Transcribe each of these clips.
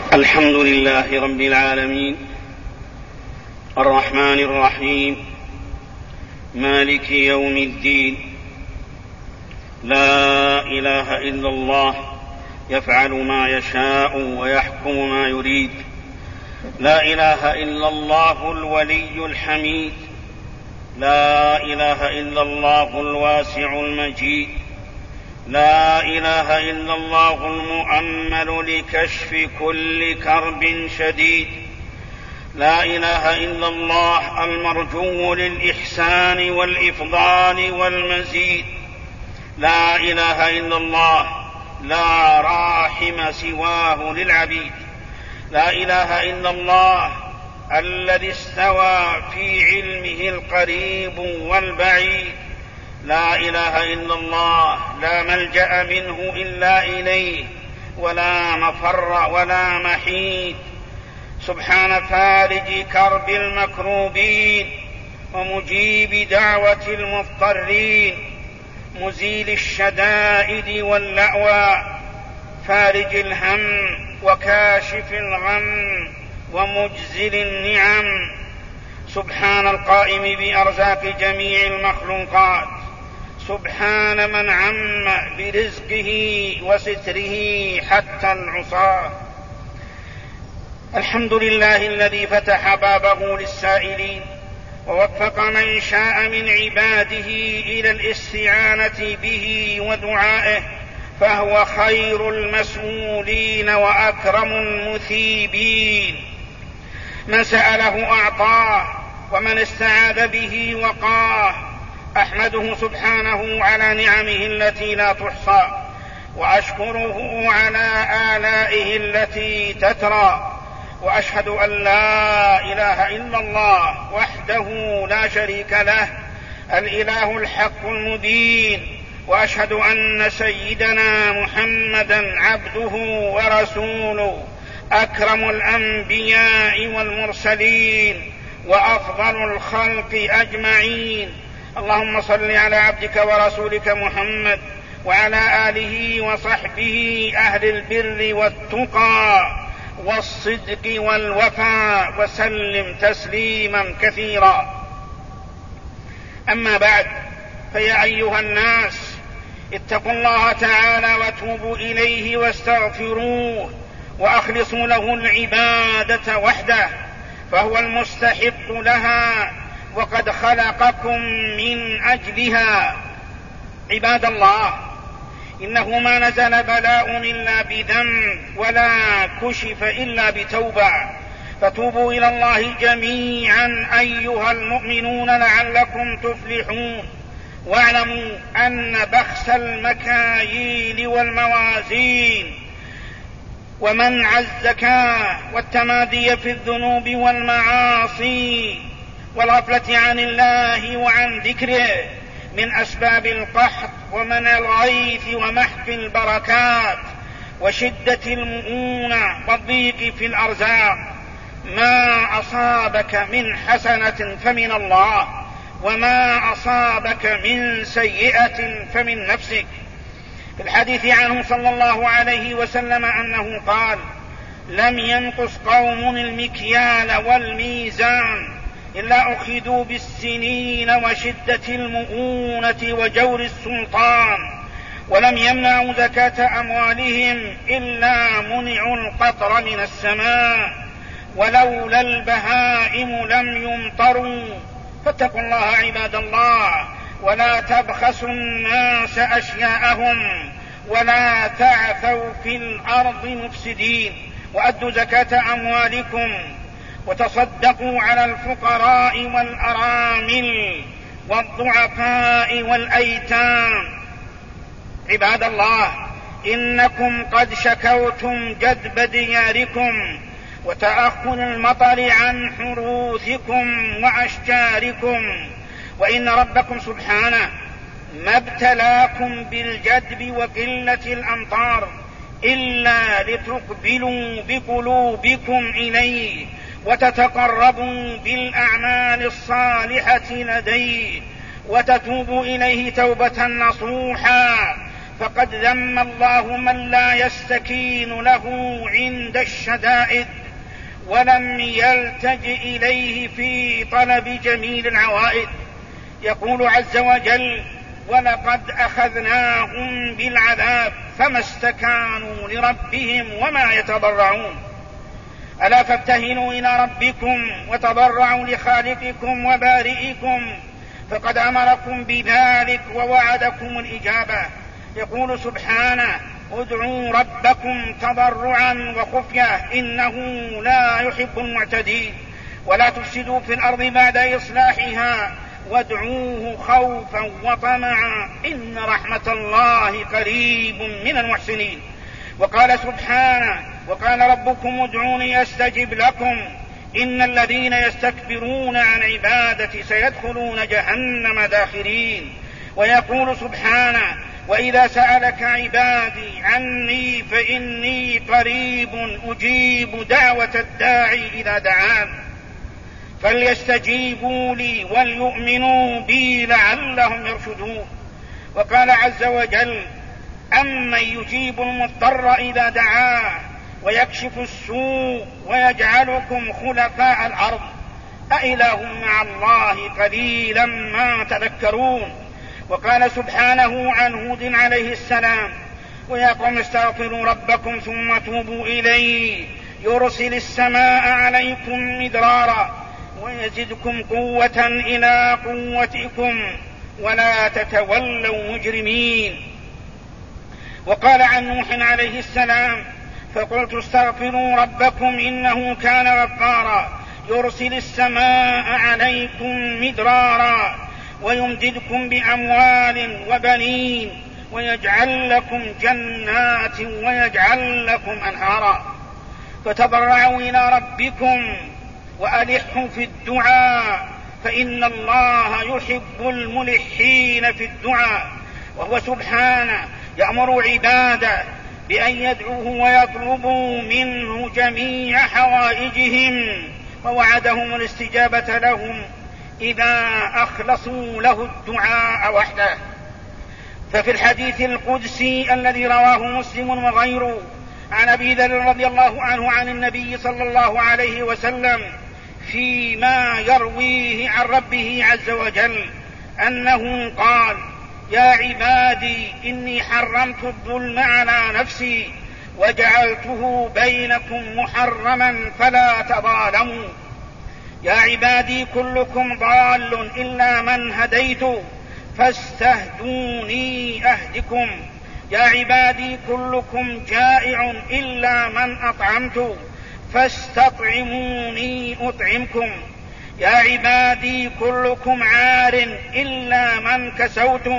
الحمد لله رب العالمين الرحمن الرحيم مالك يوم الدين. لا إله إلا الله يفعل ما يشاء ويحكم ما يريد. لا إله إلا الله الولي الحميد. لا إله إلا الله الواسع المجيد. لا إله إلا الله المؤمل لكشف كل كرب شديد. لا إله إلا الله المرجو للإحسان والإفضال والمزيد. لا إله إلا الله لا راحم سواه للعبيد. لا إله إلا الله الذي استوى في علمه القريب والبعيد. لا إله إلا الله لا ملجأ منه إلا إليه ولا مفر ولا محيد. سبحان فارج كرب المكروبين ومجيب دعوة المضطرين، مزيل الشدائد واللأوى، فارج الهم وكاشف الغم ومجزل النعم. سبحان القائم بأرزاق جميع المخلوقات، سبحان من عم برزقه وستره حتى العصاة. الحمد لله الذي فتح بابه للسائلين ووفق من شاء من عباده إلى الاستعانة به ودعائه، فهو خير المسؤولين وأكرم المثيبين. من سأله أعطاه ومن استعاذ به وقاه. أحمده سبحانه على نعمه التي لا تحصى، وأشكره على آلائه التي تترى، وأشهد أن لا إله إلا الله وحده لا شريك له الإله الحق المبين. وأشهد أن سيدنا محمدا عبده ورسوله، أكرم الأنبياء والمرسلين وأفضل الخلق أجمعين. اللهم صل على عبدك ورسولك محمد وعلى آله وصحبه أهل البر والتقى والصدق والوفاء، وسلم تسليما كثيرا. أما بعد، فيا أيها الناس، اتقوا الله تعالى وتوبوا إليه واستغفروه وأخلصوا له العبادة وحده، فهو المستحق لها وقد خلقكم من أجلها. عباد الله، إنه ما نزل بلاء إلا بذنب ولا كشف إلا بتوبة، فتوبوا إلى الله جميعا أيها المؤمنون لعلكم تفلحون. واعلموا أن بخس المكاييل والموازين ومنع الزكاة والتمادي في الذنوب والمعاصي والغفلة عن الله وعن ذكره من أسباب القحط ومنع الغيث ومحق البركات وشدة المؤونة والضيق في الأرزاق. ما أصابك من حسنة فمن الله، وما أصابك من سيئة فمن نفسك. في الحديث عنه صلى الله عليه وسلم أنه قال: لم ينقص قوم المكيال والميزان إلا أخذوا بالسنين وشدة المؤونة وجور السلطان، ولم يمنعوا زكاة أموالهم إلا منعوا القطر من السماء، ولولا البهائم لم يمطروا. فاتقوا الله عباد الله، ولا تبخسوا الناس أشياءهم، ولا تعثوا في الأرض مفسدين، وأدوا زكاة أموالكم، وتصدقوا على الفقراء والأرامل والضعفاء والأيتام. عباد الله، إنكم قد شكوتم جدب دياركم وتأخر المطر عن حروثكم وأشجاركم، وإن ربكم سبحانه ما ابتلاكم بالجدب وقلة الأمطار إلا لتقبلوا بقلوبكم إليه وتتقربوا بالأعمال الصالحة لديه وتتوبوا إليه توبة نصوحا، فقد ذم الله من لا يستكين له عند الشدائد ولم يلتجئ إليه في طلب جميل العوائد. يقول عز وجل: ولقد أخذناهم بالعذاب فما استكانوا لربهم وما يتضرعون. ألا فابتهلوا إلى ربكم وتضرعوا لخالقكم وبارئكم فقد أمركم بذلك ووعدكم الإجابة. يقول سبحانه: ادعوا ربكم تضرعا وخفية إنه لا يحب المعتدين ولا تفسدوا في الأرض بعد إصلاحها وادعوه خوفا وطمعا إن رحمة الله قريب من المحسنين. وقال سبحانه: وقال ربكم ادعوني أستجب لكم إن الذين يستكبرون عن عبادتي سيدخلون جهنم داخرين. ويقول سبحانه: وإذا سألك عبادي عني فإني قريب أجيب دعوة الداعي إذا دعان فليستجيبوا لي وليؤمنوا بي لعلهم يرشدون. وقال عز وجل: أمن يجيب المضطر إذا دعاه ويكشف السوء ويجعلكم خلفاء الأرض أإله مع الله قليلا ما تذكرون. وقال سبحانه عن هود عليه السلام: ويا قوم استغفروا ربكم ثم توبوا إليه يرسل السماء عليكم مدرارا ويزدكم قوة إلى قوتكم ولا تتولوا مجرمين. وقال عن نوح عليه السلام: فقلت استغفروا ربكم إنه كان غفارا يرسل السماء عليكم مدرارا ويمددكم بأموال وبنين ويجعل لكم جنات ويجعل لكم أنهارا. فتضرعوا إلى ربكم وألحوا في الدعاء فإن الله يحب الملحين في الدعاء. وهو سبحانه يأمر عباده بأن يدعوه ويطلبوا منه جميع حوائجهم ووعدهم الاستجابة لهم إذا أخلصوا له الدعاء وحده. ففي الحديث القدسي الذي رواه مسلم وغيره عن أبي ذر رضي الله عنه عن النبي صلى الله عليه وسلم فيما يرويه عن ربه عز وجل أنه قال: يا عبادي إني حرمت الظلم على نفسي وجعلته بينكم محرما فلا تظالموا. يا عبادي كلكم ضال إلا من هديت فاستهدوني أهدكم. يا عبادي كلكم جائع إلا من أطعمت فاستطعموني أطعمكم. يا عبادي كلكم عار إلا من كسوت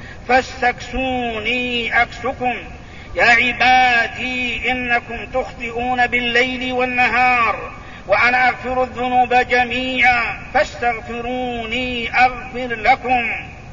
فاستكسوني أكسكم. يا عبادي إنكم تخطئون بالليل والنهار وأنا أغفر الذنوب جميعا فاستغفروني أغفر لكم.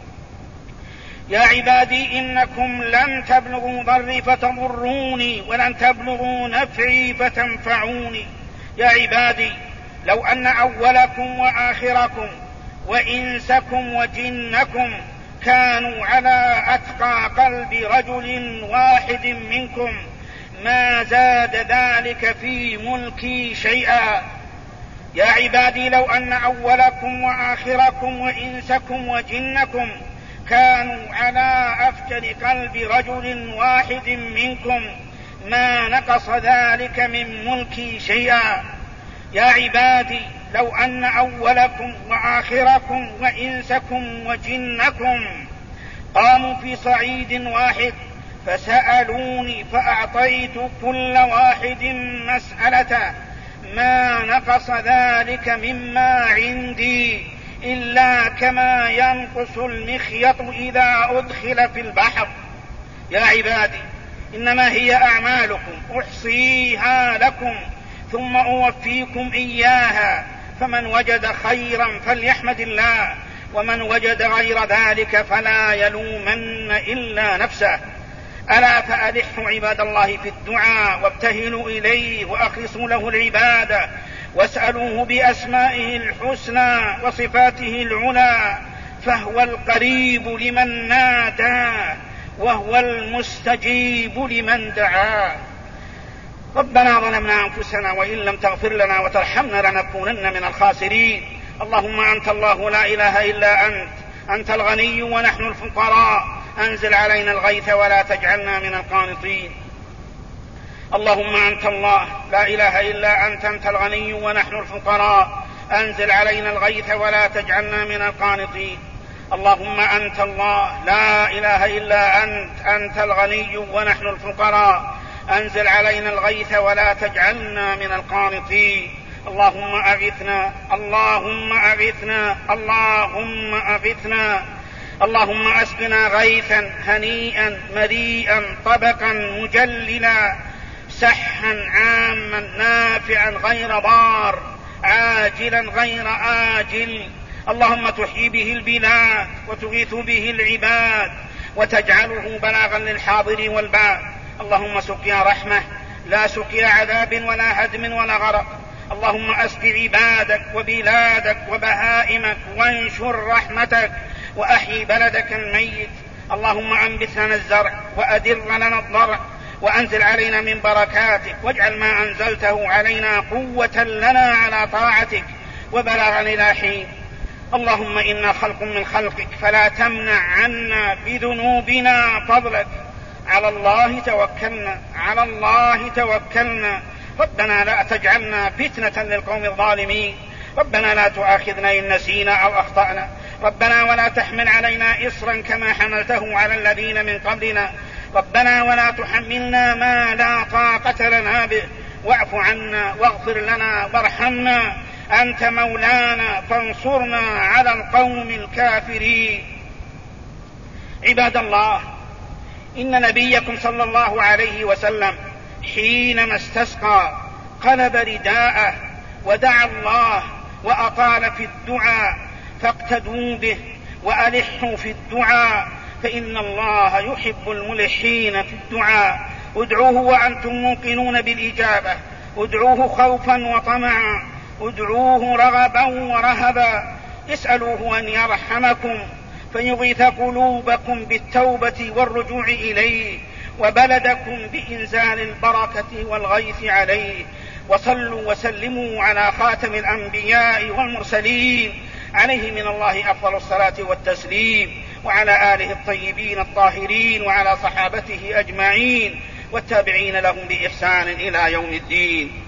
يا عبادي إنكم لن تبلغوا ضري فتضروني ولن تبلغوا نفعي فتنفعوني. يا عبادي لو أن أولكم وآخركم وإنسكم وجنكم كانوا على أتقى قلب رجل واحد منكم ما زاد ذلك في ملكي شيئا. يا عبادي لو أن أولكم وآخركم وإنسكم وجنكم كانوا على أفجر قلب رجل واحد منكم ما نقص ذلك من ملكي شيئا. يا عبادي لو أن أولكم وآخركم وإنسكم وجنكم قاموا في صعيد واحد فسألوني فأعطيت كل واحد مسألته ما نقص ذلك مما عندي إلا كما ينقص المخيط إذا أدخل في البحر. يا عبادي إنما هي أعمالكم أحصيها لكم ثم أوفيكم إياها فمن وجد خيرا فليحمد الله ومن وجد غير ذلك فلا يلومن إلا نفسه. ألا فألحوا عباد الله في الدعاء وابتهلوا إليه وأخلصوا له العبادة واسألوه بأسمائه الحسنى وصفاته العلى فهو القريب لمن ناداه وهو المستجيب لمن دعاه. ربنا ظلمنا أنفسنا وإن لم تغفر لنا وترحمنا لنكونن من الخاسرين. اللهم أنت الله لا إله إلا أنت، أنت الغني ونحن الفقراء، أنزل علينا الغيث ولا تجعلنا من القانطين. اللهم أنت الله لا إله إلا أنت، أنت الغني ونحن الفقراء، أنزل علينا الغيث ولا تجعلنا من القانطين. اللهم أنت الله لا إله إلا أنت، أنت الغني ونحن الفقراء، أنزل علينا الغيث ولا تجعلنا من القانطين. اللهم أغثنا، اللهم أغثنا، اللهم أغثنا. اللهم أسقنا غيثا هنيئا مريئا طبقا مجللا سحا عاما نافعا غير ضار عاجلا غير آجل. اللهم تحيي به البلاد وتغيث به العباد وتجعله بلاغا للحاضر والباد. اللهم سقيا رحمة لا سقيا عذاب ولا هدم ولا غرق. اللهم أسق عبادك وبلادك وبهائمك وانشر رحمتك وأحيي بلدك الميت. اللهم أنبت لنا الزرع وأدر لنا الضرع وأنزل علينا من بركاتك، واجعل ما أنزلته علينا قوة لنا على طاعتك وبلاغا إلى حين. اللهم إنا خلق من خلقك فلا تمنع عنا بذنوبنا فضلك. على الله توكلنا، على الله توكلنا. ربنا لا تجعلنا فتنة للقوم الظالمين. ربنا لا تؤاخذنا إن نسينا أو أخطأنا. ربنا ولا تحمل علينا إصرا كما حملته على الذين من قبلنا. ربنا ولا تحملنا ما لا طاقة لنا به. واعف عنا واغفر لنا وارحمنا، أنت مولانا فانصرنا على القوم الكافرين. عباد الله، إن نبيكم صلى الله عليه وسلم حينما استسقى قلب رداءه ودعا الله وأطال في الدعاء، فاقتدوا به وألحوا في الدعاء، فإن الله يحب الملحين في الدعاء. ادعوه وأنتم موقنون بالإجابة، ادعوه خوفا وطمعا، ادعوه رغبا ورهبا، اسألوه أن يرحمكم فيغيث قلوبكم بالتوبة والرجوع إليه، وبلدكم بإنزال البركة والغيث عليه. وصلوا وسلموا على خاتم الأنبياء والمرسلين، عليه من الله أفضل الصلاة والتسليم، وعلى آله الطيبين الطاهرين، وعلى صحابته أجمعين، والتابعين لهم بإحسان إلى يوم الدين.